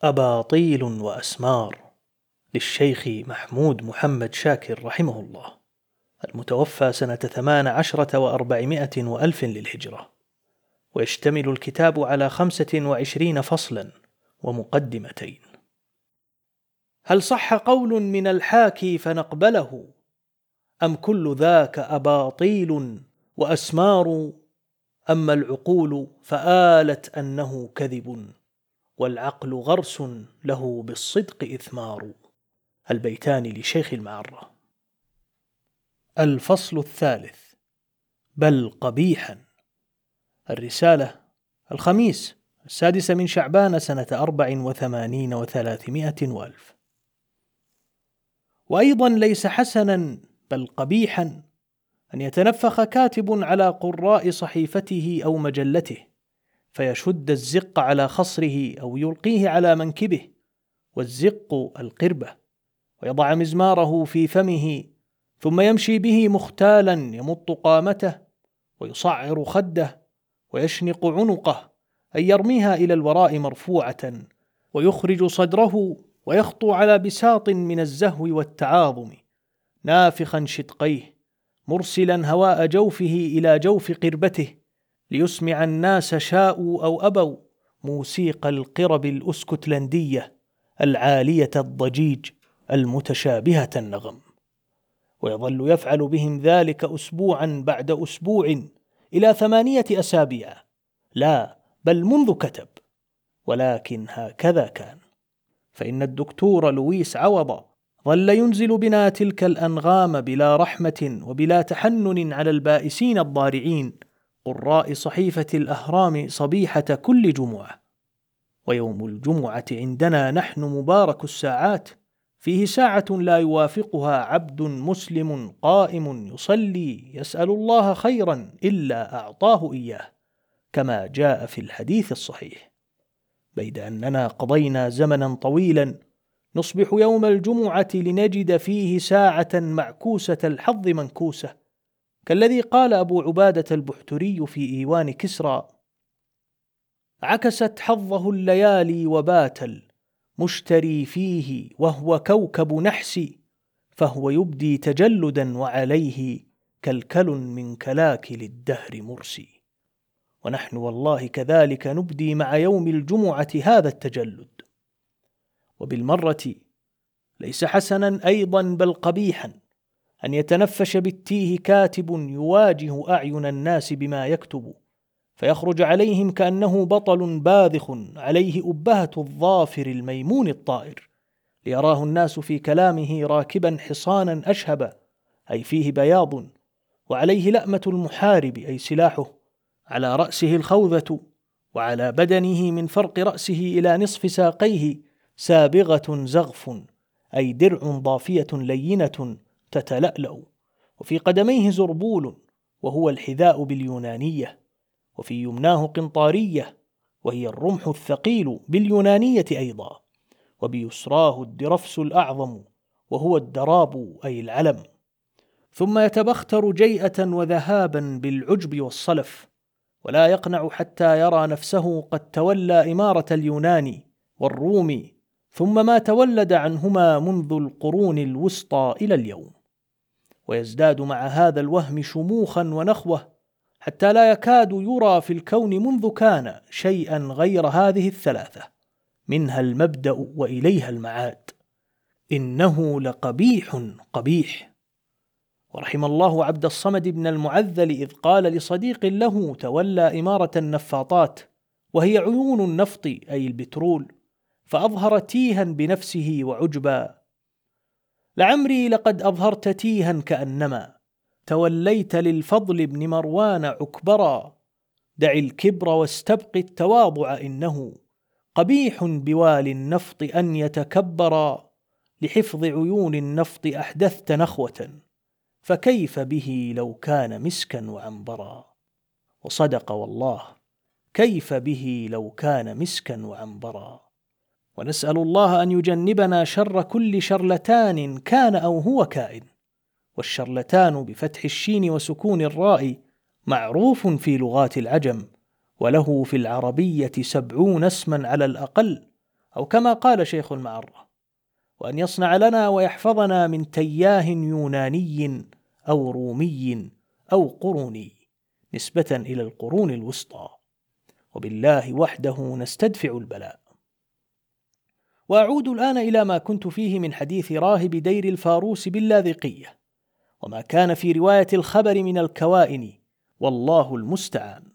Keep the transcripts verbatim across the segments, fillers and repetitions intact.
أباطيل وأسمار للشيخ محمود محمد شاكر رحمه الله، المتوفى سنة ثمان عشرة وأربعمائة وألف للهجرة. ويشتمل الكتاب على خمسة وعشرين فصلا ومقدمتين. هل صح قول من الحاكي فنقبله، أم كل ذاك أباطيل وأسمار؟ أما العقول فآلت أنه كذب، والعقل غرس له بالصدق إثمار. البيتان لشيخ المعرة. الفصل الثالث: بل قبيحا. الرسالة، الخميس السادس من شعبان سنة أربع وثمانين وثلاثمائة وألف. وأيضا ليس حسنا بل قبيحا أن يتنفخ كاتب على قراء صحيفته أو مجلته، فيشد الزق على خصره أو يلقيه على منكبه، والزق القربة، ويضع مزماره في فمه، ثم يمشي به مختالا يمط قامته ويصعر خده ويشنق عنقه، أي يرميها إلى الوراء مرفوعة، ويخرج صدره ويخطو على بساط من الزهو والتعاظم، نافخا شدقيه، مرسلا هواء جوفه إلى جوف قربته، ليسمع الناس شاءوا أو أبوا موسيقى القرب الأسكتلندية العالية الضجيج المتشابهة النغم. ويظل يفعل بهم ذلك أسبوعا بعد أسبوع إلى ثمانية أسابيع، لا بل منذ كتب. ولكن هكذا كان، فإن الدكتور لويس عوض ظل ينزل بنا تلك الأنغام بلا رحمة وبلا تحنن على البائسين الضارعين قراء صحيفة الأهرام صبيحة كل جمعة. ويوم الجمعة عندنا نحن مبارك الساعات، فيه ساعة لا يوافقها عبد مسلم قائم يصلي يسأل الله خيرا إلا أعطاه إياه، كما جاء في الحديث الصحيح. بيد أننا قضينا زمنا طويلا نصبح يوم الجمعة لنجد فيه ساعة معكوسة الحظ منكوسة، كالذي قال أبو عبادة البحتري في إيوان كسرى: عكست حظه الليالي وبات المشتري فيه وهو كوكب نحس، فهو يبدي تجلدا وعليه كلكل من كلاكل الدهر مرسي. ونحن والله كذلك نبدي مع يوم الجمعة هذا التجلد. وبالمرة ليس حسنا أيضا بل قبيحا أن يتنفش بالتيه كاتب يواجه أعين الناس بما يكتب، فيخرج عليهم كأنه بطل باذخ عليه أبهة الظافر الميمون الطائر، ليراه الناس في كلامه راكبا حصانا أشهب، أي فيه بياض، وعليه لأمة المحارب أي سلاحه، على رأسه الخوذة، وعلى بدنه من فرق رأسه إلى نصف ساقيه سابغة زغف، أي درع ضافية لينة تتلألأ، وفي قدميه زربول وهو الحذاء باليونانية، وفي يمناه قنطارية وهي الرمح الثقيل باليونانية أيضا، وبيسراه الدرفس الأعظم وهو الدراب أي العلم. ثم يتبختر جيئة وذهابا بالعجب والصلف، ولا يقنع حتى يرى نفسه قد تولى إمارة اليونان والروم، ثم ما تولد عنهما منذ القرون الوسطى إلى اليوم. ويزداد مع هذا الوهم شموخا ونخوة، حتى لا يكاد يرى في الكون منذ كان شيئا غير هذه الثلاثة، منها المبدأ وإليها المعاد. إنه لقبيح قبيح. ورحم الله عبد الصمد بن المعذل إذ قال لصديق له تولى إمارة النفاطات، وهي عيون النفط أي البترول، فأظهر تيها بنفسه وعجبا: لعمري لقد أظهرت تيها كأنما توليت للفضل بن مروان عكبرا، دع الكبر واستبق التواضع، إنه قبيح بوالي النفط أن يتكبرا، لحفظ عيون النفط أحدثت نخوة، فكيف به لو كان مسكا وعنبرا. وصدق والله، كيف به لو كان مسكا وعنبرا. ونسأل الله أن يجنبنا شر كل شرلتان كان أو هو كائن. والشرلتان بفتح الشين وسكون الراء معروف في لغات العجم، وله في العربية سبعون اسما على الأقل، أو كما قال شيخ المعرة: وأن يصنع لنا ويحفظنا من تياه يوناني أو رومي أو قروني، نسبة إلى القرون الوسطى، وبالله وحده نستدفع البلاء. وأعود الآن إلى ما كنت فيه من حديث راهب دير الفاروس باللاذقية، وما كان في رواية الخبر من الكوائن، والله المستعان.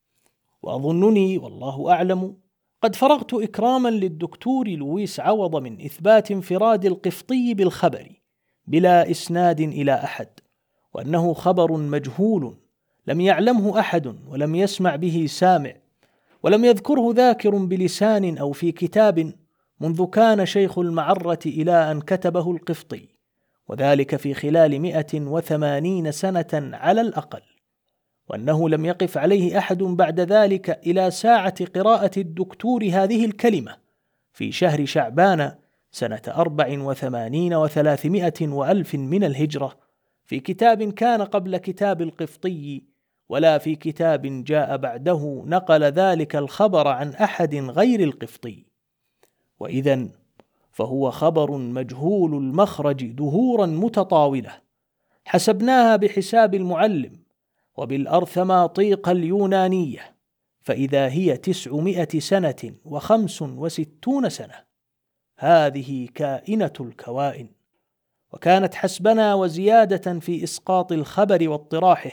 وأظنني والله أعلم قد فرغت إكراما للدكتور لويس عوض من إثبات انفراد القفطي بالخبر بلا إسناد إلى أحد، وأنه خبر مجهول لم يعلمه أحد ولم يسمع به سامع، ولم يذكره ذاكر بلسان أو في كتاب منذ كان شيخ المعرة إلى أن كتبه القفطي، وذلك في خلال مئة وثمانين سنة على الأقل، وأنه لم يقف عليه أحد بعد ذلك إلى ساعة قراءة الدكتور هذه الكلمة في شهر شعبان سنة أربع وثمانين وثلاثمائة وألف من الهجرة، في كتاب كان قبل كتاب القفطي، ولا في كتاب جاء بعده نقل ذلك الخبر عن أحد غير القفطي. وإذن فهو خبر مجهول المخرج دهورا متطاولة، حسبناها بحساب المعلم وبالأرثماطيق اليونانية، فإذا هي تسعمائة سنة وخمس وستون سنة. هذه كائنة الكوائن، وكانت حسبنا وزيادة في إسقاط الخبر واطراحه.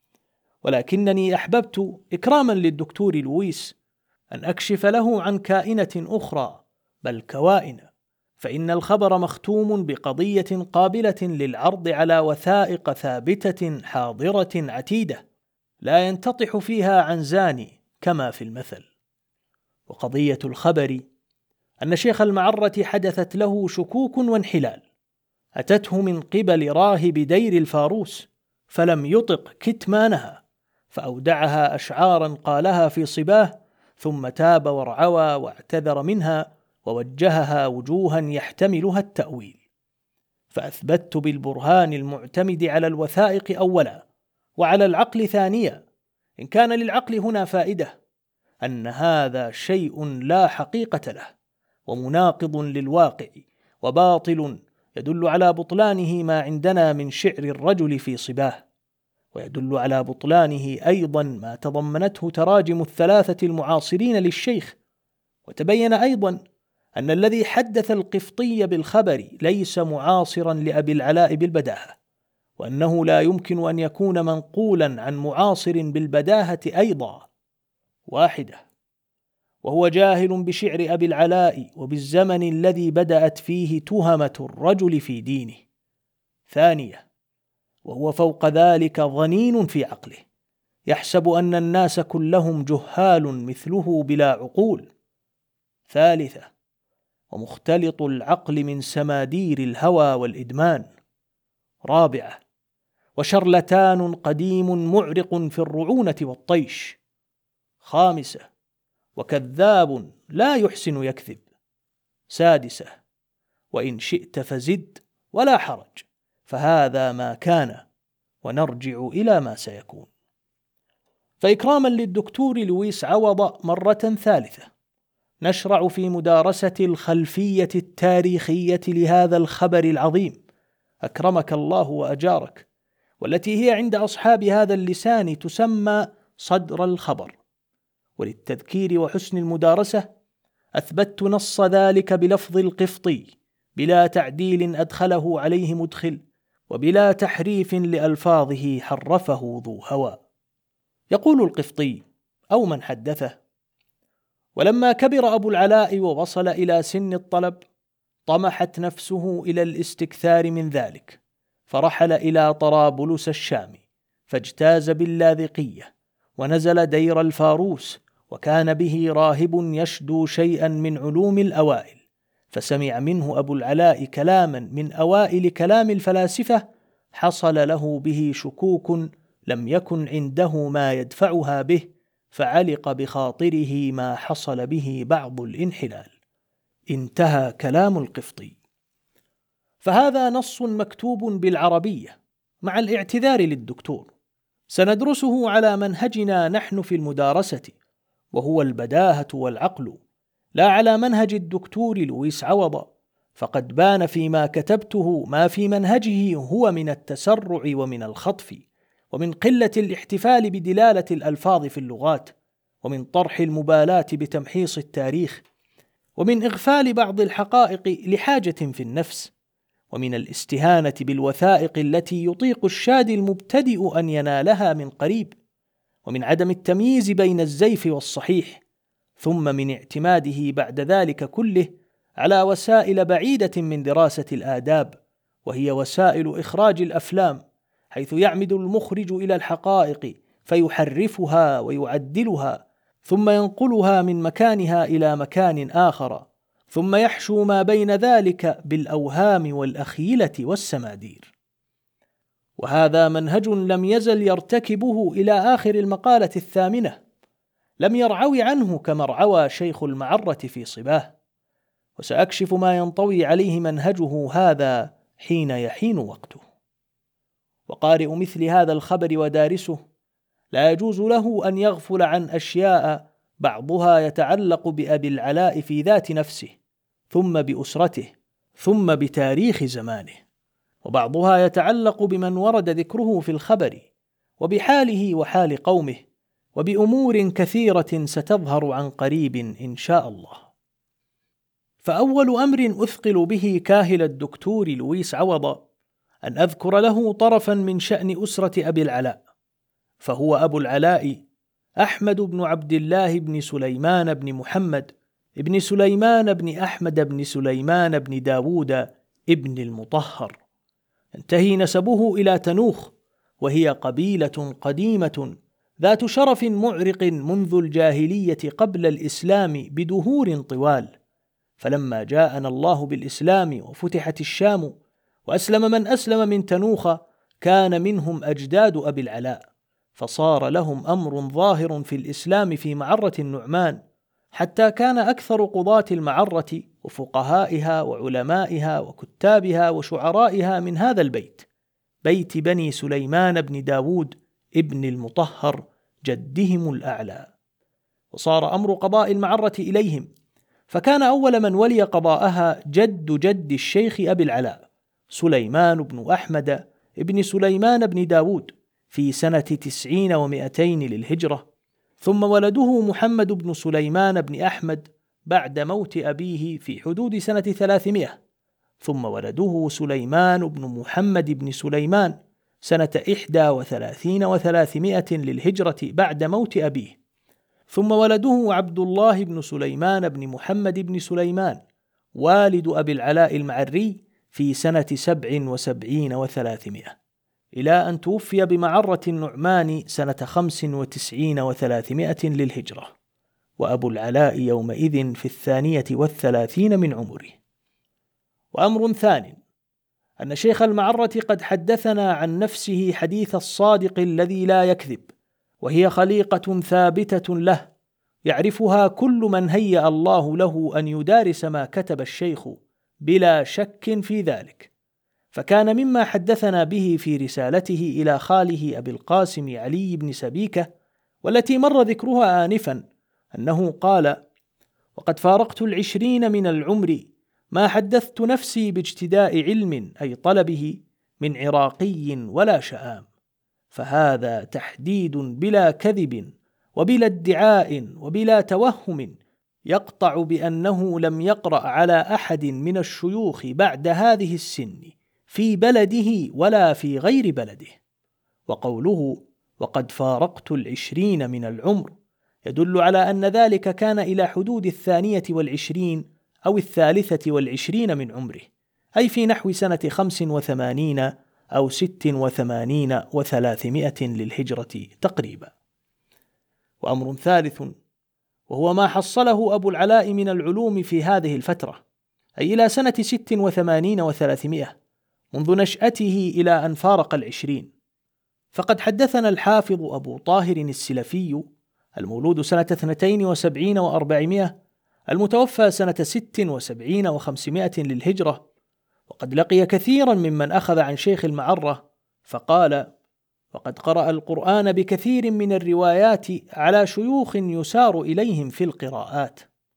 ولكنني أحببت إكراما للدكتور لويس أن أكشف له عن كائنة أخرى، بل كوائن، فإن الخبر مختوم بقضية قابلة للعرض على وثائق ثابتة حاضرة عتيدة لا ينتطح فيها عن زاني كما في المثل. وقضية الخبر أن شيخ المعرة حدثت له شكوك وانحلال أتته من قبل راهب دير الفاروس، فلم يطق كتمانها، فأودعها أشعارا قالها في صباه، ثم تاب وارعوى واعتذر منها ووجهها وجوها يحتملها التأويل. فأثبت بالبرهان المعتمد على الوثائق أولا وعلى العقل ثانيا، إن كان للعقل هنا فائدة، أن هذا شيء لا حقيقة له ومناقض للواقع وباطل، يدل على بطلانه ما عندنا من شعر الرجل في صباه، ويدل على بطلانه أيضا ما تضمنته تراجم الثلاثة المعاصرين للشيخ. وتبين أيضا أن الذي حدث القفطي بالخبر ليس معاصرا لأبي العلاء بالبداهة، وأنه لا يمكن أن يكون منقولا عن معاصر بالبداهة أيضا. واحدة، وهو جاهل بشعر أبي العلاء وبالزمن الذي بدأت فيه تهمة الرجل في دينه. ثانية، وهو فوق ذلك ظنين في عقله، يحسب أن الناس كلهم جهال مثله بلا عقول. ثالثة، ومختلط العقل من سمادير الهوى والإدمان. رابعة، وشرلتان قديم معرق في الرعونة والطيش. خامسة، وكذاب لا يحسن يكذب. سادسة، وإن شئت فزد ولا حرج، فهذا ما كان ونرجع إلى ما سيكون. فإكراما للدكتور لويس عوض مرة ثالثة نشرع في مدارسة الخلفية التاريخية لهذا الخبر العظيم، أكرمك الله وأجارك، والتي هي عند أصحاب هذا اللسان تسمى صدر الخبر. وللتذكير وحسن المدارسة أثبت نص ذلك بلفظ القفطي بلا تعديل أدخله عليه مدخل، وبلا تحريف لألفاظه حرفه ذو هوى. يقول القفطي أو من حدثه: ولما كبر أبو العلاء ووصل إلى سن الطلب طمحت نفسه إلى الاستكثار من ذلك، فرحل إلى طرابلس الشام، فاجتاز باللاذقية، ونزل دير الفاروس، وكان به راهب يشدو شيئا من علوم الأوائل، فسمع منه أبو العلاء كلاما من أوائل كلام الفلاسفة حصل له به شكوك لم يكن عنده ما يدفعها به، فعلق بخاطره ما حصل به بعض الانحلال. انتهى كلام القفطي. فهذا نص مكتوب بالعربية مع الاعتذار للدكتور، سندرسه على منهجنا نحن في المدارسة، وهو البداهة والعقل، لا على منهج الدكتور لويس عوض، فقد بان فيما كتبته ما في منهجه هو من التسرع ومن الخطف، ومن قلة الاحتفال بدلالة الألفاظ في اللغات، ومن طرح المبالاة بتمحيص التاريخ، ومن إغفال بعض الحقائق لحاجة في النفس، ومن الاستهانة بالوثائق التي يطيق الشادي المبتدئ أن ينالها من قريب، ومن عدم التمييز بين الزيف والصحيح، ثم من اعتماده بعد ذلك كله على وسائل بعيدة من دراسة الآداب، وهي وسائل إخراج الأفلام، حيث يعمد المخرج إلى الحقائق فيحرفها ويعدلها، ثم ينقلها من مكانها إلى مكان آخر، ثم يحشو ما بين ذلك بالأوهام والأخيلة والسمادير. وهذا منهج لم يزل يرتكبه إلى آخر المقالة الثامنة، لم يرعوي عنه كما ارعوى شيخ المعرة في صباه، وسأكشف ما ينطوي عليه منهجه هذا حين يحين وقته. وقارئ مثل هذا الخبر ودارسه لا يجوز له أن يغفل عن أشياء بعضها يتعلق بأبي العلاء في ذات نفسه، ثم بأسرته، ثم بتاريخ زمانه، وبعضها يتعلق بمن ورد ذكره في الخبر، وبحاله وحال قومه، وبأمور كثيرة ستظهر عن قريب إن شاء الله. فأول أمر أثقل به كاهل الدكتور لويس عوض أن أذكر له طرفا من شأن أسرة أبي العلاء، فهو أبو العلاء أحمد بن عبد الله بن سليمان بن محمد ابن سليمان بن أحمد بن سليمان بن داود ابن المطهر، ينتهي نسبه إلى تنوخ، وهي قبيلة قديمة ذات شرف معرق منذ الجاهلية قبل الإسلام بدهور طوال، فلما جاءنا الله بالإسلام وفتحت الشام وأسلم من أسلم من تنوخ كان منهم أجداد أبي العلاء، فصار لهم أمر ظاهر في الإسلام في معرة النعمان، حتى كان أكثر قضاة المعرة وفقهائها وعلمائها وكتابها وشعرائها من هذا البيت، بيت بني سليمان بن داود ابن المطهر جدهم الأعلى. وصار أمر قضاء المعرة إليهم، فكان أول من ولي قضاءها جد جد الشيخ أبي العلاء سليمان بن أحمد ابن سليمان بن داود في سنة تسعين ومئتين للهجرة، ثم ولده محمد بن سليمان بن أحمد بعد موت أبيه في حدود سنة ثلاثمائة، ثم ولده سليمان بن محمد بن سليمان سنة إحدى وثلاثين وثلاثمائة للهجرة بعد موت أبيه، ثم ولده عبد الله بن سليمان بن محمد بن سليمان والد أبي العلاء المعري في سنة سبع وسبعين وثلاثمائة، إلى أن توفي بمعرة النعمان سنة خمس وتسعين وثلاثمائة للهجرة، وأبو العلاء يومئذ في الثانية والثلاثين من عمره. وأمر ثان أن شيخ المعرة قد حدثنا عن نفسه حديث الصادق الذي لا يكذب، وهي خليقة ثابتة له يعرفها كل من هيأ الله له أن يدارس ما كتب الشيخ بلا شك في ذلك. فكان مما حدثنا به في رسالته إلى خاله أبي القاسم علي بن سبيكة، والتي مر ذكرها آنفا، أنه قال: وقد فارقت العشرين من العمر ما حدثت نفسي باجتداء علم أي طلبه من عراقي ولا شآم، فهذا تحديد بلا كذب وبلا ادعاء وبلا توهم يقطع بأنه لم يقرأ على أحد من الشيوخ بعد هذه السن في بلده ولا في غير بلده. وقوله وقد فارقت العشرين من العمر يدل على أن ذلك كان إلى حدود الثانية والعشرين أو الثالثة والعشرين من عمره، أي في نحو سنة خمس وثمانين أو ست وثمانين وثلاثمائة للهجرة تقريبا. وأمر ثالث وهو ما حصله أبو العلاء من العلوم في هذه الفترة، أي إلى سنة ست وثمانين وثلاثمائة منذ نشأته إلى أن فارق العشرين. فقد حدثنا الحافظ أبو طاهر السلفي المولود سنة اثنتين وسبعين وأربعمائة المتوفى سنة ست وسبعين وخمسمائة للهجرة، وقد لقي كثيرا ممن أخذ عن شيخ المعرة، فقال: وقد قرأ القرآن بكثير من الروايات على شيوخ يسار إليهم في القراءات،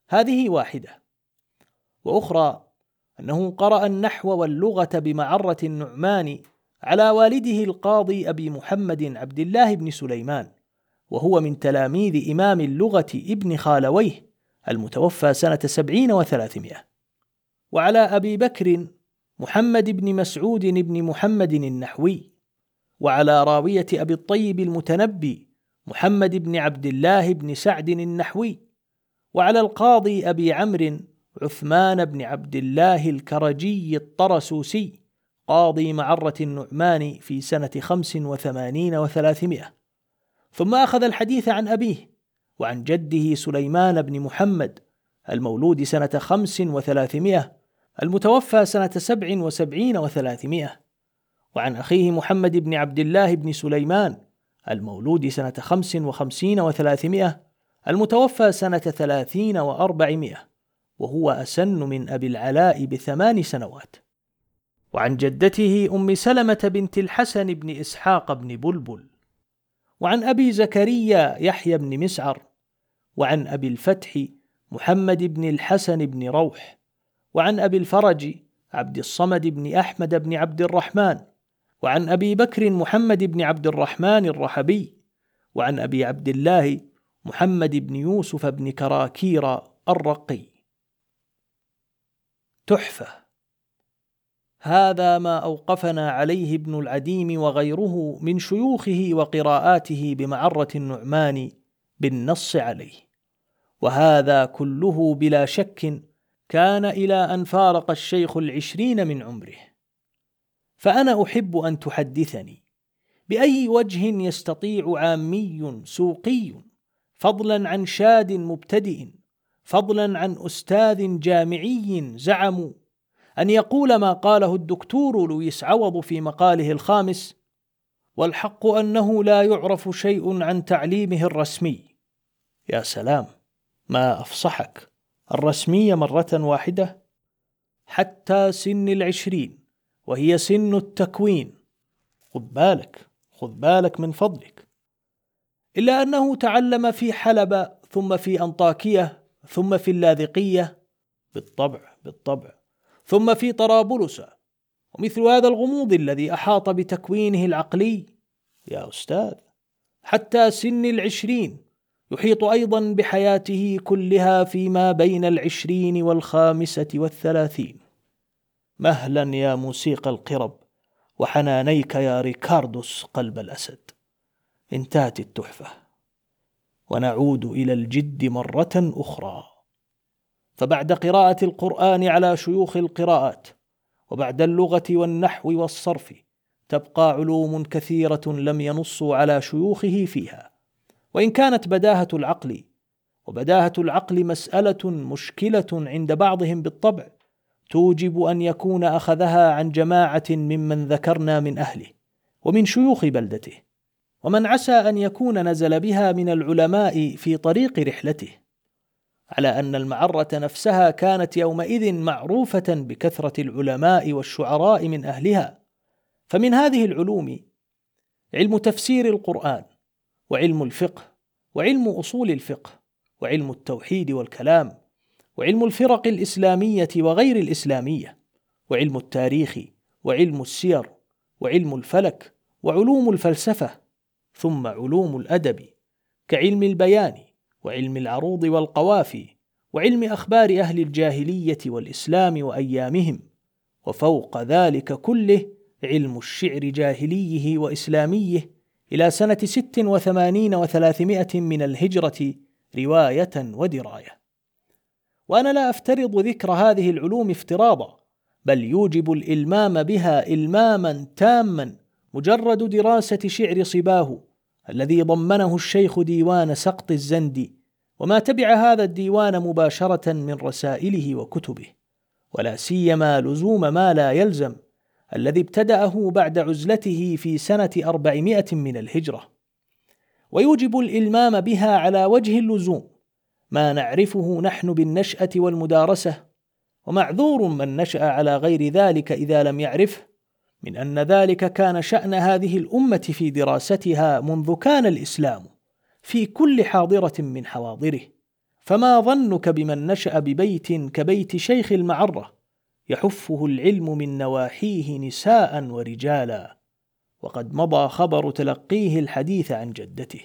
هذه واحدة. وأخرى أنه قرأ النحو واللغة بمعرة النعمان على والده القاضي أبي محمد عبد الله بن سليمان، وهو من تلاميذ إمام اللغة ابن خالويه المتوفى سنة سبعين وثلاثمائة. وعلى أبي بكر محمد بن مسعود بن محمد النحوي، وعلى راوية أبي الطيب المتنبي محمد بن عبد الله بن سعد النحوي، وعلى القاضي أبي عمرو عثمان بن عبد الله الكرجي الطرسوسي قاضي معرة النعمان في سنة خمس وثمانين وثلاثمائة. ثم أخذ الحديث عن أبيه وعن جده سليمان بن محمد المولود سنة خمس وثلاثمائة المتوفى سنة سبع وسبعين وثلاثمائة، وعن أخيه محمد بن عبد الله بن سليمان المولود سنة خمس وخمسين وثلاثمائة المتوفى سنة ثلاثين وأربعمائة، وهو أسن من أبي العلاء بثمان سنوات. وعن جدته أم سلمة بنت الحسن بن إسحاق بن بلبل، وعن أبي زكريا يحيى بن مسعر، وعن أبي الفتح محمد بن الحسن بن روح، وعن أبي الفرج عبد الصمد بن أحمد بن عبد الرحمن، وعن أبي بكر محمد بن عبد الرحمن الرحبي، وعن أبي عبد الله محمد بن يوسف بن كراكير الرقي. تحفة. هذا ما أوقفنا عليه ابن العديم وغيره من شيوخه وقراءاته بمعرة النعمان بالنص عليه، وهذا كله بلا شك كان إلى أن فارق الشيخ العشرين من عمره. فأنا أحب أن تحدثني بأي وجه يستطيع عامي سوقي، فضلا عن شاد مبتدئ، فضلا عن أستاذ جامعي زعموا، أن يقول ما قاله الدكتور لويس عوض في مقاله الخامس: والحق أنه لا يعرف شيء عن تعليمه الرسمي. يا سلام، ما أفصحك! الرسمية مرة واحدة حتى سن العشرين، وهي سن التكوين. خذ بالك خذ بالك من فضلك. إلا أنه تعلم في حلب، ثم في أنطاكية، ثم في اللاذقية، بالطبع بالطبع، ثم في طرابلس. ومثل هذا الغموض الذي أحاط بتكوينه العقلي يا أستاذ حتى سن العشرين يحيط أيضا بحياته كلها فيما بين العشرين والخامسة والثلاثين. مهلا يا موسيقى القرب، وحنانيك يا ريكاردوس قلب الأسد. انتهت التحفة، ونعود إلى الجد مرة أخرى. فبعد قراءة القرآن على شيوخ القراءات، وبعد اللغة والنحو والصرف، تبقى علوم كثيرة لم ينصوا على شيوخه فيها. وإن كانت بداهة العقل وبداهة العقل مسألة مشكلة عند بعضهم بالطبع، توجب أن يكون أخذها عن جماعة ممن ذكرنا من أهله ومن شيوخ بلدته، ومن عسى أن يكون نزل بها من العلماء في طريق رحلته، على أن المعرة نفسها كانت يومئذ معروفة بكثرة العلماء والشعراء من أهلها. فمن هذه العلوم علم تفسير القرآن، وعلم الفقه، وعلم أصول الفقه، وعلم التوحيد والكلام، وعلم الفرق الإسلامية وغير الإسلامية، وعلم التاريخ، وعلم السير، وعلم الفلك، وعلوم الفلسفة، ثم علوم الأدب كعلم البيان، وعلم العروض والقوافي، وعلم أخبار أهل الجاهلية والإسلام وأيامهم، وفوق ذلك كله علم الشعر جاهليه وإسلاميه إلى سنة ست وثمانين وثلاثمائة من الهجرة رواية ودراية. وأنا لا أفترض ذكر هذه العلوم افتراضا، بل يوجب الإلمام بها إلماما تاما مجرد دراسة شعر صباه الذي ضمنه الشيخ ديوان سقط الزندي، وما تبع هذا الديوان مباشرة من رسائله وكتبه، ولا سيما لزوم ما لا يلزم الذي ابتدأه بعد عزلته في سنة أربعمائة من الهجرة. ويوجب الإلمام بها على وجه اللزوم ما نعرفه نحن بالنشأة والمدارسة، ومعذور من نشأ على غير ذلك إذا لم يعرفه، من أن ذلك كان شأن هذه الأمة في دراستها منذ كان الإسلام في كل حاضرة من حواضره، فما ظنك بمن نشأ ببيت كبيت شيخ المعرة يحفه العلم من نواحيه نساء ورجالا، وقد مضى خبر تلقيه الحديث عن جدته.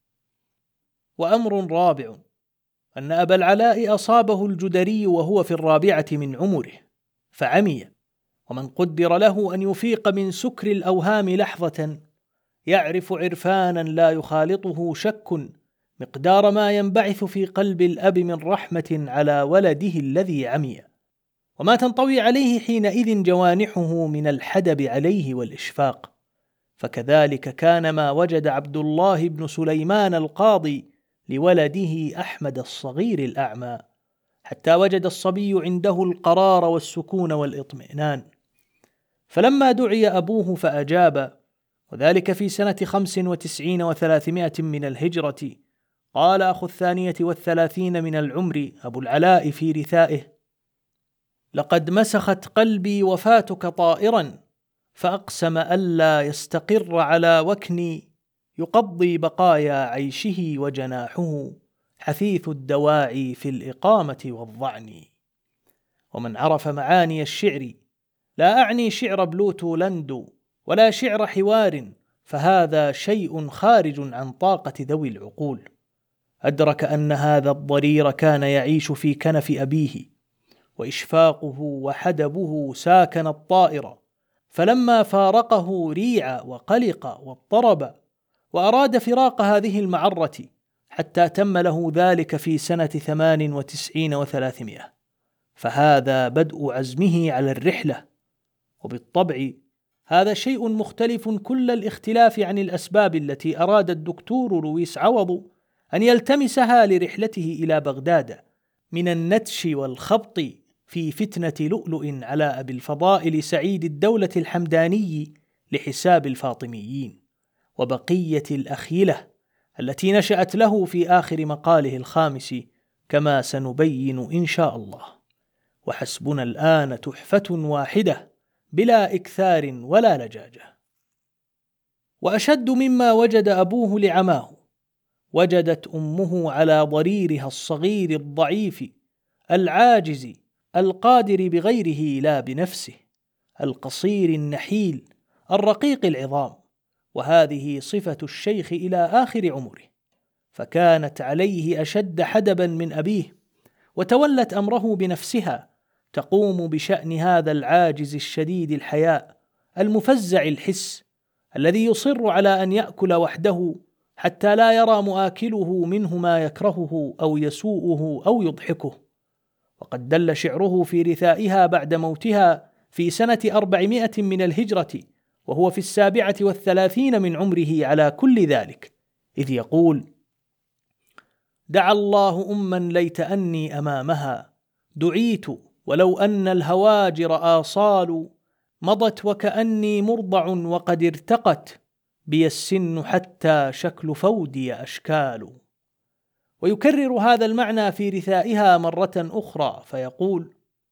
وأمر رابع أن أبا العلاء أصابه الجدري وهو في الرابعة من عمره فعمي، ومن قدر له أن يفيق من سكر الأوهام لحظة يعرف عرفانا لا يخالطه شك مقدار ما ينبعث في قلب الأب من رحمة على ولده الذي عمي، وما تنطوي عليه حينئذ جوانحه من الحدب عليه والإشفاق. فكذلك كان ما وجد عبد الله بن سليمان القاضي لولده أحمد الصغير الأعمى، حتى وجد الصبي عنده القرار والسكون والإطمئنان. فلما دعي أبوه فأجاب، وذلك في سنة خمس وتسعين وثلاثمائة من الهجرة، قال أخو الثانية والثلاثين من العمر أبو العلاء في رثائه: لقد مسخت قلبي وفاتك طائرا، فأقسم ألا يستقر على وكني، يقضي بقايا عيشه وجناحه حثيث الدواعي في الإقامة والظعن. ومن عرف معاني الشعر، لا أعني شعر بلوتو لندو ولا شعر حوار، فهذا شيء خارج عن طاقة ذوي العقول، أدرك أن هذا الضرير كان يعيش في كنف أبيه، وإشفاقه وحدبه ساكن الطائر، فلما فارقه ريع وقلق واضطرب، وأراد فراق هذه المعرة حتى تم له ذلك في سنة ثمان وتسعين وثلاثمائة، فهذا بدء عزمه على الرحلة. وبالطبع هذا شيء مختلف كل الاختلاف عن الأسباب التي أراد الدكتور لويس عوض أن يلتمسها لرحلته إلى بغداد، من النتش والخبط في فتنة لؤلؤ على أبي الفضائل سعيد الدولة الحمداني لحساب الفاطميين، وبقية الأخيلة التي نشأت له في آخر مقاله الخامس، كما سنبين إن شاء الله. وحسبنا الآن تحفة واحدة بلا إكثار ولا لجاجة. وأشد مما وجد أبوه لعماه، وجدت أمه على ضريرها الصغير الضعيف العاجز القادر بغيره لا بنفسه، القصير النحيل الرقيق العظام، وهذه صفة الشيخ إلى آخر عمره، فكانت عليه أشد حدبا من أبيه، وتولت أمره بنفسها، تقوم بشأن هذا العاجز الشديد الحياء المفزع الحس، الذي يصر على أن يأكل وحده حتى لا يرى مآكله منه ما يكرهه أو يسوءه أو يضحكه. وقد دل شعره في رثائها بعد موتها في سنة أربعمائة من الهجرة وهو في السابعة والثلاثين من عمره على كل ذلك، إذ يقول: دعا الله أما ليت أني أمامها، دعيت ولو أن الهواجر آصال، مضت وكأني مرضع وقد ارتقت، بي السن حتى شكل فودي أشكال. ويكرر هذا المعنى في رثائها مرة أخرى فيقول: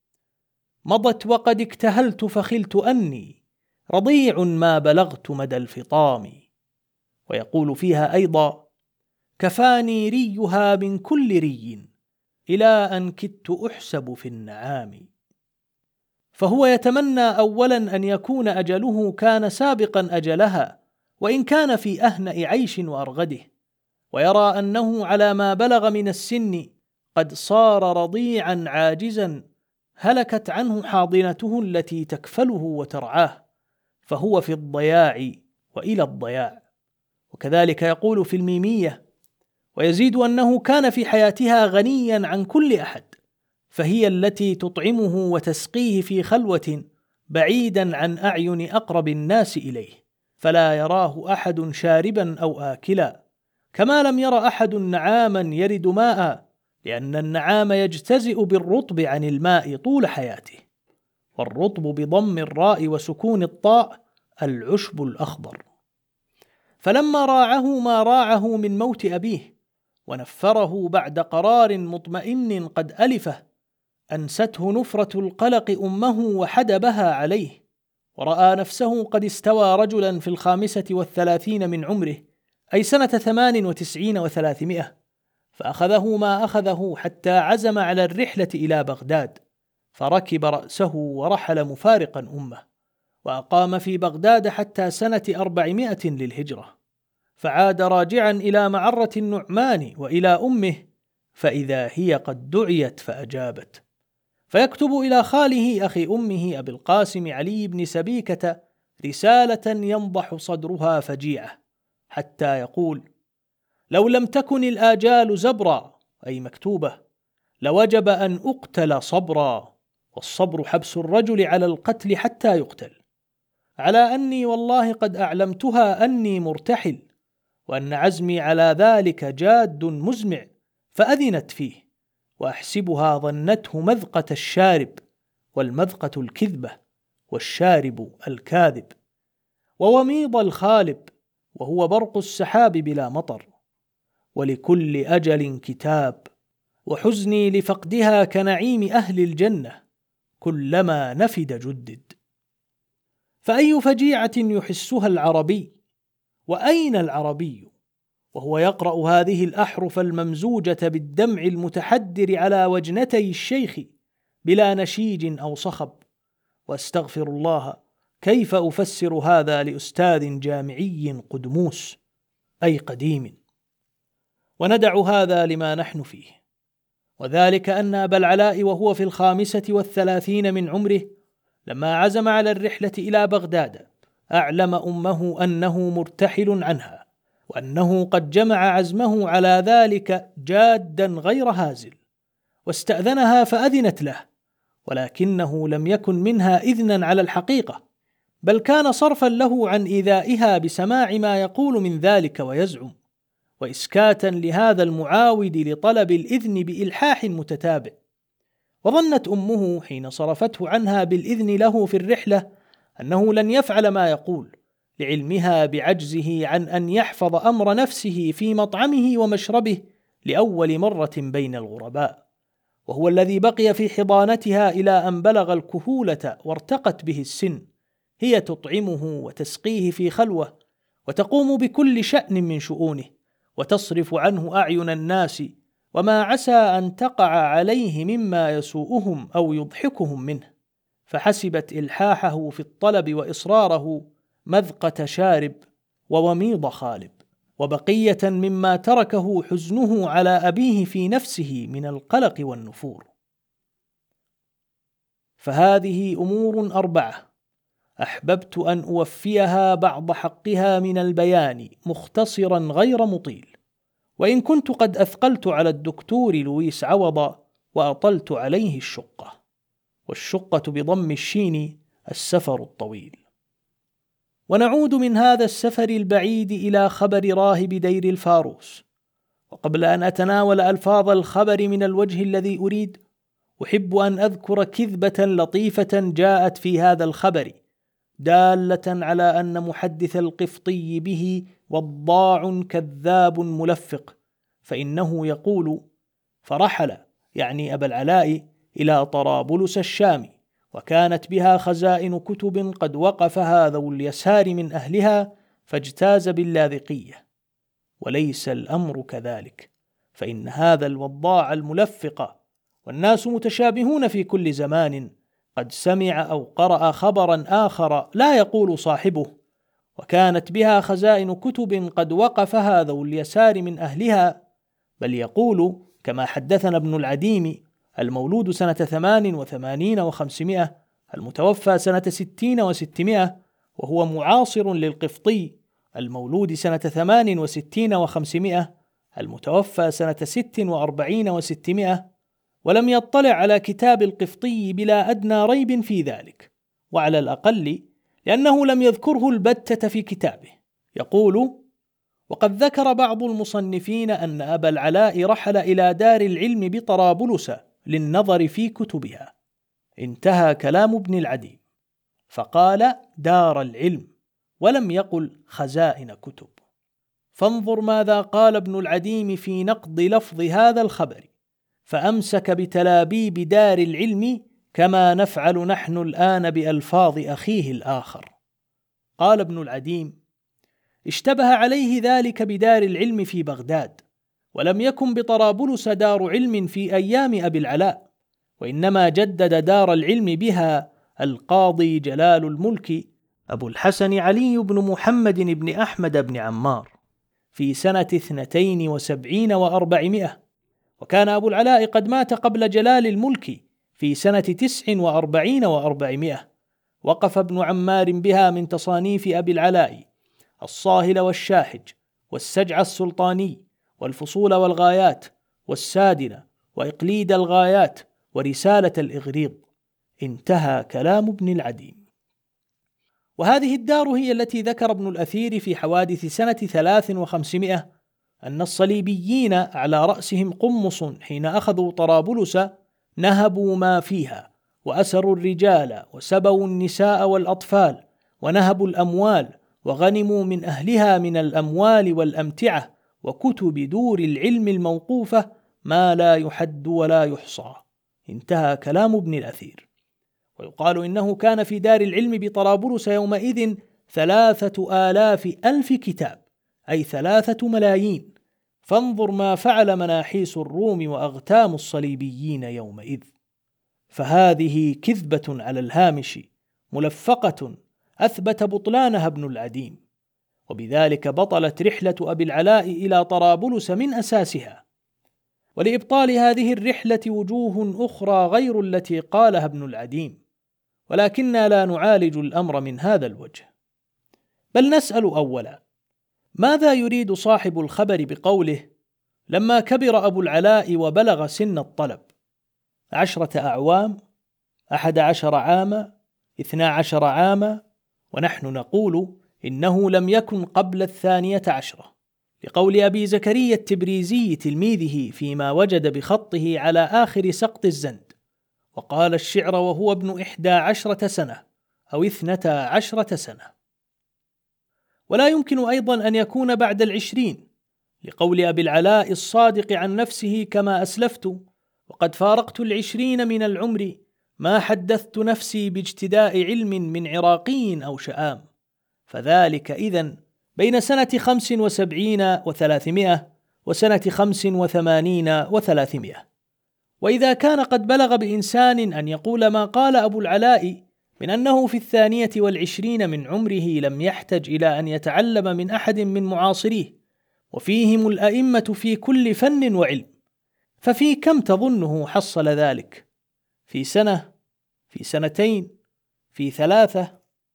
مضت وقد اكتهلت فخلت أني رضيع ما بلغت مدى الفطام. ويقول فيها أيضا: كفاني ريها من كل ري، إلى أن كدت أحسب في النعام. فهو يتمنى أولا أن يكون أجله كان سابقا أجلها، وإن كان في أهنأ عيش وأرغده، ويرى أنه على ما بلغ من السن قد صار رضيعا عاجزا، هلكت عنه حاضنته التي تكفله وترعاه، فهو في الضياع وإلى الضياع. وكذلك يقول في الميمية: ويزيد أنه كان في حياتها غنيا عن كل أحد، فهي التي تطعمه وتسقيه في خلوة بعيدا عن أعين أقرب الناس إليه، فلا يراه أحد شاربا أو آكلا، كما لم ير أحد نعاما يرد ماء، لأن النعام يجتزئ بالرطب عن الماء طول حياته. والرطب بضم الراء وسكون الطاء العشب الأخضر. فلما راعه ما راعه من موت أبيه، ونفره بعد قرار مطمئن قد ألفه، أنسته نفرة القلق أمه وحدبها عليه، ورأى نفسه قد استوى رجلا في الخامسة والثلاثين من عمره، أي سنة ثمان وتسعين وثلاثمائة، فأخذه ما أخذه حتى عزم على الرحلة إلى بغداد، فركب رأسه ورحل مفارقا أمه، وأقام في بغداد حتى سنة أربعمائة للهجرة، فعاد راجعا إلى معرة النعمان وإلى أمه، فإذا هي قد دعيت فأجابت، فيكتب إلى خاله أخي أمه أبي القاسم علي بن سبيكة رسالة ينضح صدرها فجيعة، حتى يقول: لو لم تكن الآجال زبرا، أي مكتوبة، لوجب أن أقتل صبرا، والصبر حبس الرجل على القتل حتى يقتل، على أني والله قد أعلمتها أني مرتحل، وأن عزمي على ذلك جاد مزمع، فأذنت فيه، وأحسبها ظنته مذقة الشارب، والمذقة الكذبة، والشارب الكاذب، ووميض الخالب، وهو برق السحاب بلا مطر، ولكل أجل كتاب، وحزني لفقدها كنعيم أهل الجنة، كلما نفد جدد. فأي فجيعة يحسها العربي، وأين العربي وهو يقرأ هذه الأحرف الممزوجة بالدمع المتحدر على وجنتي الشيخ بلا نشيج أو صخب؟ واستغفر الله، كيف أفسر هذا لأستاذ جامعي قدموس، أي قديم؟ وندع هذا لما نحن فيه، وذلك أن أبا العلاء وهو في الخامسة والثلاثين من عمره لما عزم على الرحلة إلى بغداد أعلم أمه أنه مرتحل عنها، وأنه قد جمع عزمه على ذلك جادا غير هازل، واستأذنها فأذنت له، ولكنه لم يكن منها إذنا على الحقيقة، بل كان صرفا له عن إيذائها بسماع ما يقول من ذلك ويزعم، وإسكاتا لهذا المعاود لطلب الإذن بإلحاح متتابع. وظنت أمه حين صرفته عنها بالإذن له في الرحلة أنه لن يفعل ما يقول، لعلمها بعجزه عن أن يحفظ أمر نفسه في مطعمه ومشربه لأول مرة بين الغرباء، وهو الذي بقي في حضانتها إلى أن بلغ الكهولة وارتقت به السن، هي تطعمه وتسقيه في خلوة، وتقوم بكل شأن من شؤونه، وتصرف عنه أعين الناس، وما عسى أن تقع عليه مما يسوءهم أو يضحكهم منه، فحسبت إلحاحه في الطلب وإصراره مذقة شارب ووميض خالب، وبقية مما تركه حزنه على أبيه في نفسه من القلق والنفور. فهذه أمور أربعة أحببت أن أوفيها بعض حقها من البيان مختصرا غير مطيل، وإن كنت قد أثقلت على الدكتور لويس عوض وأطلت عليه الشقة، والشقة بضم الشين السفر الطويل. ونعود من هذا السفر البعيد إلى خبر راهب دير الفاروس. وقبل أن أتناول ألفاظ الخبر من الوجه الذي أريد، أحب أن أذكر كذبة لطيفة جاءت في هذا الخبر، دالة على أن محدث القفطي به وضاع كذاب ملفق، فإنه يقول: فرحل، يعني أبا العلاء، إلى طرابلس الشام، وكانت بها خزائن كتب قد وقفها ذو اليسار من أهلها، فاجتاز باللاذقية. وليس الأمر كذلك، فإن هذا الوضاع الملفق، والناس متشابهون في كل زمان، قد سمع أو قرأ خبرا آخر لا يقول صاحبه، وكانت بها خزائن كتب قد وقفها ذو اليسار من أهلها، بل يقول كما حدثنا ابن العديم المولود سنة ثمان وثمانين وخمسمائة، المتوفى سنة ستين وستمائة، وهو معاصر للقفطي المولود سنة ثمان وستين وخمسمائة، المتوفى سنة ست وأربعين وستمائة، ولم يطلع على كتاب القفطي بلا أدنى ريب في ذلك، وعلى الأقل لأنه لم يذكره البتة في كتابه. يقول: وقد ذكر بعض المصنفين أن أبا العلاء رحل إلى دار العلم بطرابلس للنظر في كتبها. انتهى كلام ابن العديم، فقال دار العلم ولم يقل خزائن كتب. فانظر ماذا قال ابن العديم في نقد لفظ هذا الخبر، فأمسك بتلابيب دار العلم كما نفعل نحن الآن بألفاظ أخيه الآخر. قال ابن العديم: اشتبه عليه ذلك بدار العلم في بغداد، ولم يكن بطرابلس دار علم في أيام أبي العلاء، وإنما جدد دار العلم بها القاضي جلال الملك أبو الحسن علي بن محمد بن أحمد بن عمار في سنة اثنتين وسبعين وأربعمائة، وكان أبو العلاء قد مات قبل جلال الملك في سنة تسع وأربعين وأربعمائة. وقف ابن عمار بها من تصانيف أبي العلاء الصاهل والشاحج والسجع السلطاني والفصول والغايات والسادنة وإقليد الغايات ورسالة الإغريض. انتهى كلام ابن العديم. وهذه الدار هي التي ذكر ابن الأثير في حوادث سنة ثلاث وخمسمائة أن الصليبيين على رأسهم قمص حين أخذوا طرابلس نهبوا ما فيها، وأسروا الرجال وسبوا النساء والأطفال، ونهبوا الأموال، وغنموا من أهلها من الأموال والأمتعة وكتب دور العلم الموقوفة ما لا يحد ولا يحصى. انتهى كلام ابن الأثير. ويقال إنه كان في دار العلم بطرابلس يومئذ ثلاثة آلاف ألف كتاب، أي ثلاثة ملايين. فانظر ما فعل مناحيس الروم وأغتام الصليبيين يومئذ. فهذه كذبة على الهامش ملفقة أثبت بطلانها ابن العديم، وبذلك بطلت رحلة أبي العلاء إلى طرابلس من أساسها. ولإبطال هذه الرحلة وجوه أخرى غير التي قالها ابن العديم، ولكننا لا نعالج الأمر من هذا الوجه، بل نسأل أولا: ماذا يريد صاحب الخبر بقوله لما كبر أبو العلاء وبلغ سن الطلب؟ عشرة أعوام، أحد عشر عاما، اثنا عشر عاما؟ ونحن نقول إنه لم يكن قبل الثانية عشرة، لقول أبي زكريا التبريزي تلميذه فيما وجد بخطه على آخر سقط الزند: وقال الشعر وهو ابن إحدى عشرة سنة أو اثنتا عشرة سنة. ولا يمكن أيضا أن يكون بعد العشرين، لقول أبي العلاء الصادق عن نفسه كما أسلفت: وقد فارقت العشرين من العمر ما حدثت نفسي باجتداء علم من عراقي أو شآم. فذلك إذن بين سنة خمس وسبعين وثلاثمائة وسنة خمس وثمانين وثلاثمائة. وإذا كان قد بلغ بإنسان أن يقول ما قال أبو العلاء من أنه في الثانية والعشرين من عمره لم يحتج إلى أن يتعلم من أحد من معاصريه، وفيهم الأئمة في كل فن وعلم، ففي كم تظنه حصل ذلك؟ في سنة؟ في سنتين؟ في ثلاثة؟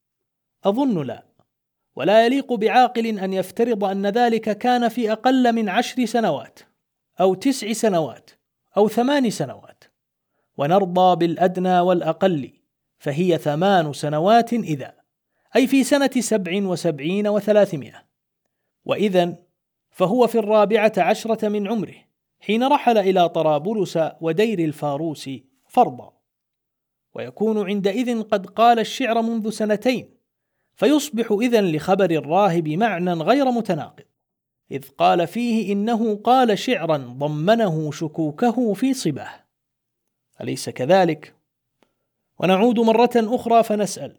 أظن لا، ولا يليق بعاقل أن يفترض أن ذلك كان في أقل من عشر سنوات أو تسع سنوات أو ثمان سنوات، ونرضى بالأدنى والأقل، فهي ثمان سنوات إذا، أي في سنة سبع وسبعين وثلاثمائة. وإذن فهو في الرابعة عشرة من عمره حين رحل إلى طرابلس ودير الفاروس فرضا، ويكون عندئذ قد قال الشعر منذ سنتين، فيصبح إذن لخبر الراهب معنى غير متناقض، إذ قال فيه إنه قال شعرا ضمنه شكوكه في صباه، أليس كذلك؟ ونعود مرة أخرى فنسأل: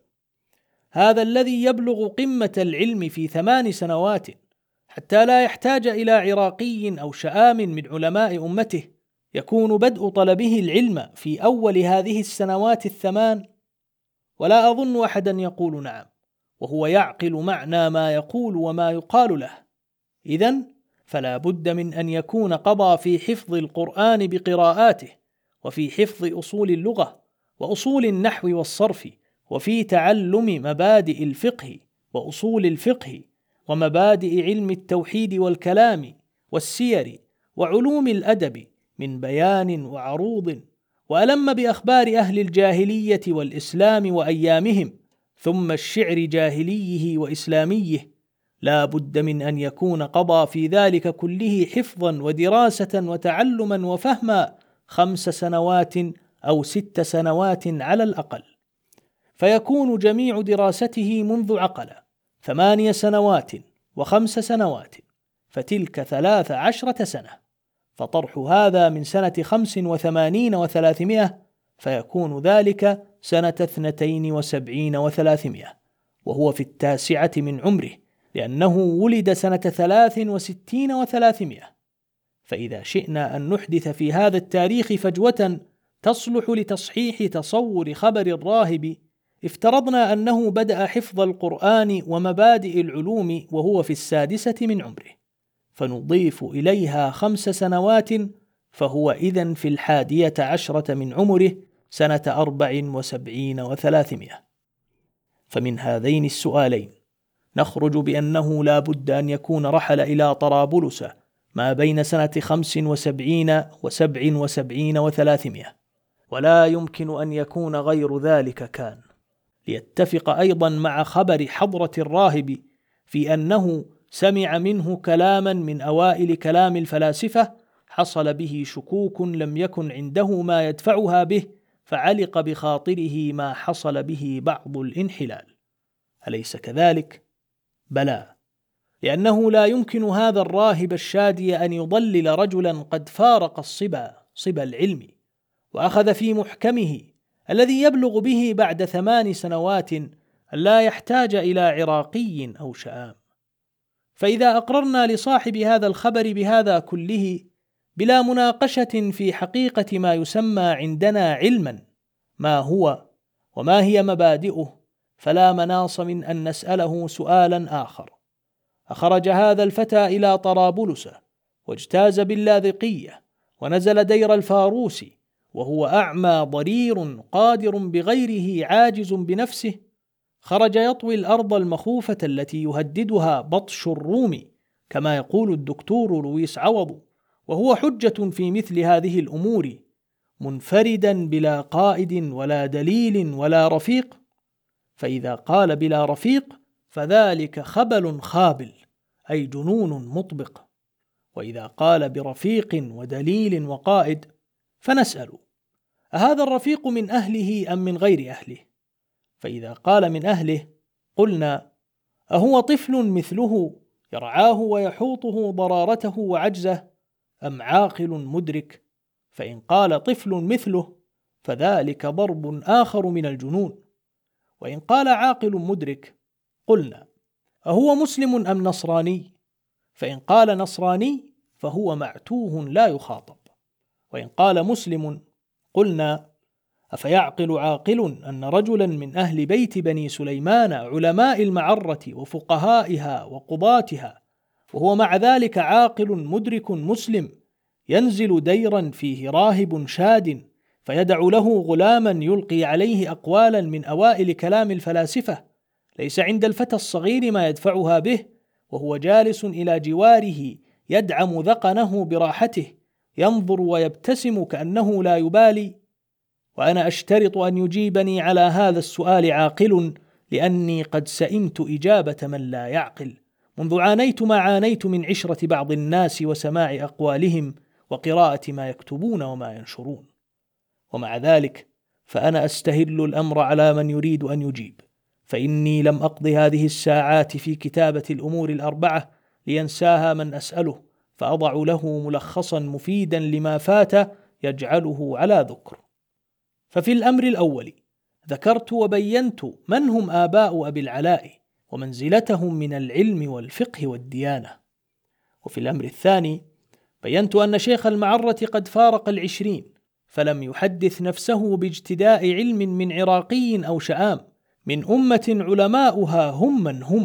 هذا الذي يبلغ قمة العلم في ثمان سنوات حتى لا يحتاج إلى عراقي أو شآم من علماء أمته، يكون بدء طلبه العلم في أول هذه السنوات الثمان؟ ولا أظن أحدا يقول نعم، وهو يعقل معنى ما يقول وما يقال له. إذن فلا بد من أن يكون قضى في حفظ القرآن بقراءاته، وفي حفظ أصول اللغة وأصول النحو والصرف، وفي تعلم مبادئ الفقه وأصول الفقه ومبادئ علم التوحيد والكلام والسير وعلوم الأدب من بيان وعروض، وألم بأخبار أهل الجاهلية والإسلام وأيامهم، ثم الشعر جاهليه وإسلاميه. لا بد من أن يكون قضى في ذلك كله حفظا ودراسة وتعلما وفهما خمس سنوات أو ست سنوات على الأقل، فيكون جميع دراسته منذ عقل ثمانية سنوات وخمس سنوات، فتلك ثلاث عشرة سنة. فطرح هذا من سنة خمس وثمانين وثلاثمائة، فيكون ذلك سنة اثنتين وسبعين وثلاثمائة، وهو في التاسعة من عمره، لأنه ولد سنة ثلاث وستين وثلاثمائة، فإذا شئنا أن نحدث في هذا التاريخ فجوة تصلح لتصحيح تصور خبر الراهب، افترضنا أنه بدأ حفظ القرآن ومبادئ العلوم وهو في السادسة من عمره، فنضيف إليها خمس سنوات، فهو إذن في الحادية عشرة من عمره سنة أربع وسبعين وثلاثمائة. فمن هذين السؤالين نخرج بأنه لا بد أن يكون رحل إلى طرابلس ما بين سنة خمس وسبعين وسبع وسبعين وثلاثمائة، ولا يمكن أن يكون غير ذلك كان، ليتفق أيضا مع خبر حضرة الراهب في أنه سمع منه كلاما من أوائل كلام الفلاسفة حصل به شكوك لم يكن عنده ما يدفعها به، فعلق بخاطره ما حصل به بعض الانحلال. أليس كذلك؟ بلى، لأنه لا يمكن هذا الراهب الشادي أن يضلل رجلا قد فارق الصبا صبا العلم وأخذ في محكمه الذي يبلغ به بعد ثمان سنوات أن لا يحتاج إلى عراقي أو شآم. فإذا أقررنا لصاحب هذا الخبر بهذا كله بلا مناقشة في حقيقة ما يسمى عندنا علما ما هو وما هي مبادئه، فلا مناص من أن نسأله سؤالا آخر: أخرج هذا الفتى إلى طرابلس واجتاز باللاذقية ونزل دير الفاروس وهو أعمى ضرير قادر بغيره عاجز بنفسه، خرج يطوي الأرض المخوفة التي يهددها بطش الروم كما يقول الدكتور لويس عوض، وهو حجة في مثل هذه الأمور، منفردا بلا قائد ولا دليل ولا رفيق. فإذا قال بلا رفيق فذلك خبل خابل، أي جنون مطبق. وإذا قال برفيق ودليل وقائد فنسأل: أهذا الرفيق من أهله أم من غير أهله؟ فإذا قال من أهله قلنا: أهو طفل مثله يرعاه ويحوطه ضرارته وعجزه أم عاقل مدرك؟ فإن قال طفل مثله فذلك ضرب آخر من الجنون. وإن قال عاقل مدرك قلنا: أهو مسلم أم نصراني؟ فإن قال نصراني فهو معتوه لا يخاطب. وإن قال مسلم قلنا: أفيعقل عاقل أن رجلا من أهل بيت بني سليمان علماء المعرة وفقهائها وقضاتها وهو مع ذلك عاقل مدرك مسلم ينزل ديرا فيه راهب شاد فيدع له غلاما يلقي عليه أقوالا من أوائل كلام الفلاسفة ليس عند الفتى الصغير ما يدفعها به، وهو جالس إلى جواره يدعم ذقنه براحته ينظر ويبتسم كأنه لا يبالي؟ وأنا أشترط أن يجيبني على هذا السؤال عاقل، لأني قد سئمت إجابة من لا يعقل منذ عانيت ما عانيت من عشرة بعض الناس وسماع أقوالهم وقراءة ما يكتبون وما ينشرون. ومع ذلك فأنا أستهل الأمر على من يريد أن يجيب، فإني لم أقض هذه الساعات في كتابة الأمور الأربعة لينساها من أسأله، فأضع له ملخصا مفيدا لما فات يجعله على ذكر. ففي الأمر الأول ذكرت وبينت من هم آباء أبي العلاء ومنزلتهم من العلم والفقه والديانة. وفي الأمر الثاني بينت أن شيخ المعرة قد فارق العشرين فلم يحدث نفسه باجتداء علم من عراقي أو شآم، من أمة علماؤها هم من هم،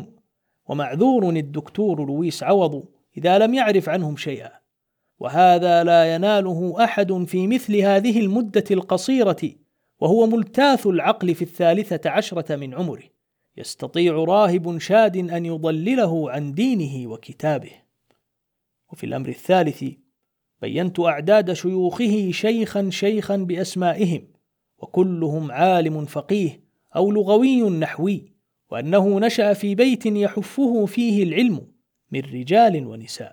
ومعذور الدكتور لويس عوض إذا لم يعرف عنهم شيئا، وهذا لا يناله أحد في مثل هذه المدة القصيرة، وهو ملتاث العقل في الثالثة عشرة من عمره، يستطيع راهب شاد أن يضلله عن دينه وكتابه. وفي الأمر الثالث بينت أعداد شيوخه شيخا شيخا بأسمائهم، وكلهم عالم فقيه أو لغوي نحوي، وأنه نشأ في بيت يحفه فيه العلم من رجال ونساء.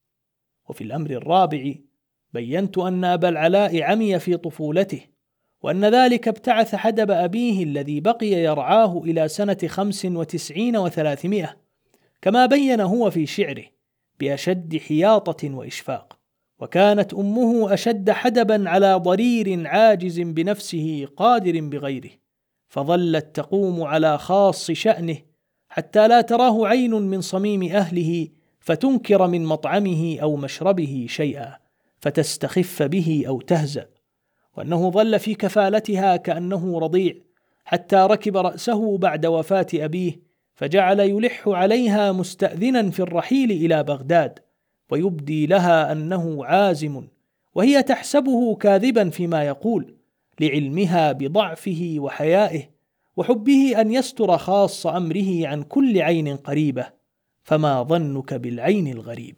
وفي الأمر الرابع بينت أن أبا العلاء عمي في طفولته، وأن ذلك ابتعث حدب أبيه الذي بقي يرعاه إلى سنة خمس وتسعين وثلاثمائة، كما بين هو في شعره بأشد حياطة وإشفاق، وكانت أمه أشد حدبا على ضرير عاجز بنفسه قادر بغيره، فظلت تقوم على خاص شأنه حتى لا تراه عين من صميم أهله فتنكر من مطعمه أو مشربه شيئا، فتستخف به أو تهزأ، وأنه ظل في كفالتها كأنه رضيع حتى ركب رأسه بعد وفاة أبيه، فجعل يلح عليها مستأذنا في الرحيل إلى بغداد، ويبدي لها أنه عازم، وهي تحسبه كاذبا فيما يقول، لعلمها بضعفه وحيائه وحبه أن يستر خاص أمره عن كل عين قريبة، فما ظنك بالعين الغريبة؟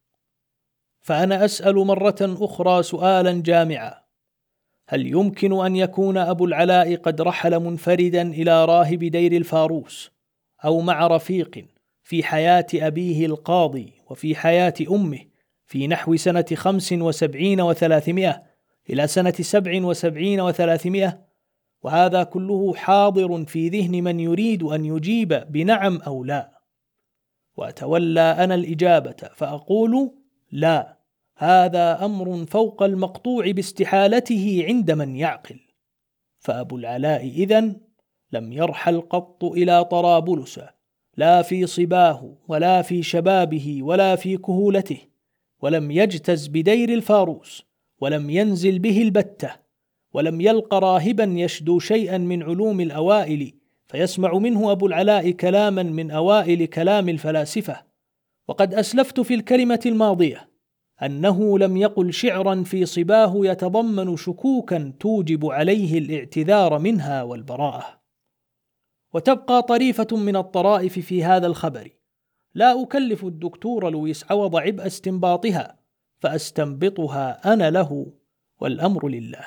فأنا أسأل مرة أخرى سؤالا جامعا: هل يمكن أن يكون أبو العلاء قد رحل منفردا إلى راهب دير الفاروس أو مع رفيق في حياة أبيه القاضي وفي حياة أمه في نحو سنة خمس وسبعين وثلاثمائة إلى سنة سبع وسبعين وثلاثمائة، وهذا كله حاضر في ذهن من يريد أن يجيب بنعم أو لا؟ وأتولى أنا الإجابة فأقول: لا، هذا أمر فوق المقطوع باستحالته عند من يعقل. فأبو العلاء إذن لم يرحل قط إلى طرابلس، لا في صباه ولا في شبابه ولا في كهولته، ولم يجتز بدير الفاروس، ولم ينزل به البتة، ولم يلق راهبا يشدو شيئا من علوم الأوائل فيسمع منه أبو العلاء كلاما من أوائل كلام الفلاسفة. وقد أسلفت في الكلمة الماضية أنه لم يقل شعرا في صباه يتضمن شكوكا توجب عليه الاعتذار منها والبراءة. وتبقى طريفة من الطرائف في هذا الخبر لا أكلف الدكتور لويس عوض عبء استنباطها، فأستنبطها أنا له والأمر لله.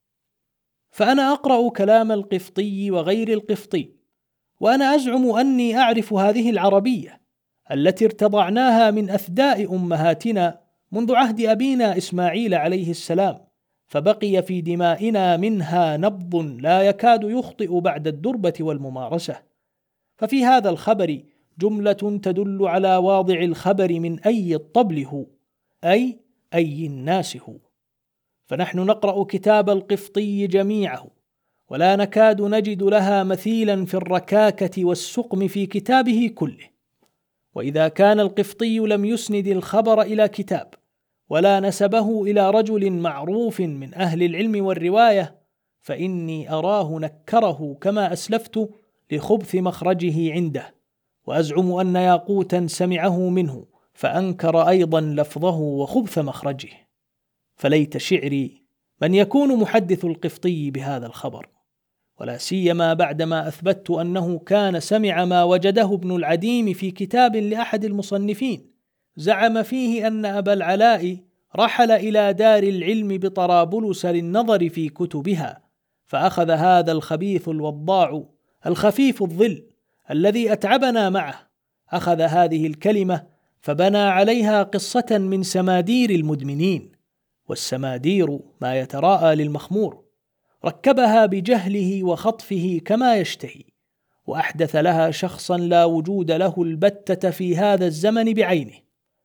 فأنا أقرأ كلام القفطي وغير القفطي، وأنا أزعم أني أعرف هذه العربية التي ارتضعناها من أثداء أمهاتنا منذ عهد أبينا إسماعيل عليه السلام، فبقي في دمائنا منها نبض لا يكاد يخطئ بعد الدربة والممارسة. ففي هذا الخبر جملة تدل على واضع الخبر من أي الطبل هو، أي أي الناس هو. فنحن نقرأ كتاب القفطي جميعه، ولا نكاد نجد لها مثيلا في الركاكة والسقم في كتابه كله. وإذا كان القفطي لم يسند الخبر إلى كتاب ولا نسبه إلى رجل معروف من أهل العلم والرواية، فإني أراه نكره كما أسلفت لخبث مخرجه عنده، وأزعم أن ياقوتا سمعه منه فأنكر أيضا لفظه وخبث مخرجه. فليت شعري من يكون محدث القفطي بهذا الخبر، ولا سيما بعدما أثبتت أنه كان سمع ما وجده ابن العديم في كتاب لأحد المصنفين زعم فيه أن أبا العلاء رحل إلى دار العلم بطرابلس للنظر في كتبها، فأخذ هذا الخبيث الوضاع الخفيف الظل الذي أتعبنا معه، أخذ هذه الكلمة فبنى عليها قصة من سمادير المدمنين، والسمادير ما يتراءى للمخمور، ركبها بجهله وخطفه كما يشتهي، وأحدث لها شخصا لا وجود له البتة في هذا الزمن بعينه،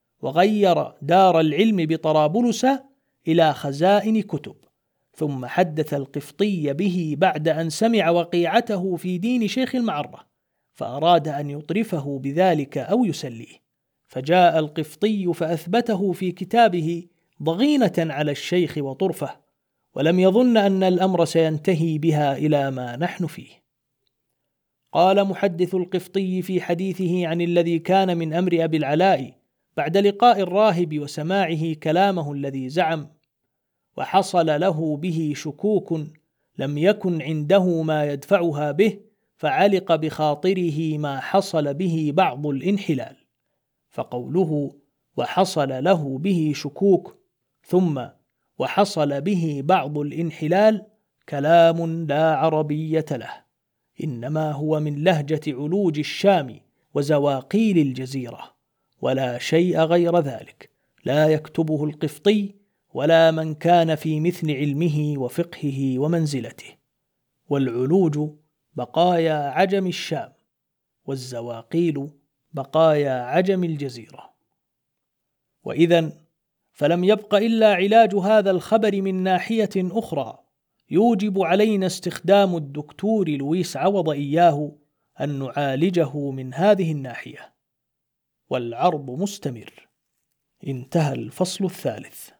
وغير دار العلم بطرابلس إلى خزائن كتب، ثم حدث القفطي به بعد أن سمع وقيعته في دين شيخ المعرة، فأراد أن يطرفه بذلك أو يسليه، فجاء القفطي فأثبته في كتابه ضغينة على الشيخ وطرفه، ولم يظن أن الأمر سينتهي بها إلى ما نحن فيه. قال محدث القفطي في حديثه عن الذي كان من أمر أبي العلاء بعد لقاء الراهب وسماعه كلامه الذي زعم: وحصل له به شكوك لم يكن عنده ما يدفعها به، فعلق بخاطره ما حصل به بعض الانحلال. فقوله وحصل له به شكوك ثم وحصل به بعض الانحلال كلام لا عربية له، إنما هو من لهجة علوج الشام وزواقيل الجزيرة، ولا شيء غير ذلك لا يكتبه القفطي ولا من كان في مثل علمه وفقهه ومنزلته. والعلوج بقايا عجم الشام، والزواقيل بقايا عجم الجزيرة. وإذن فلم يبق إلا علاج هذا الخبر من ناحية أخرى يوجب علينا استخدام الدكتور لويس عوض إياه أن نعالجه من هذه الناحية. والعرض مستمر. انتهى الفصل الثالث.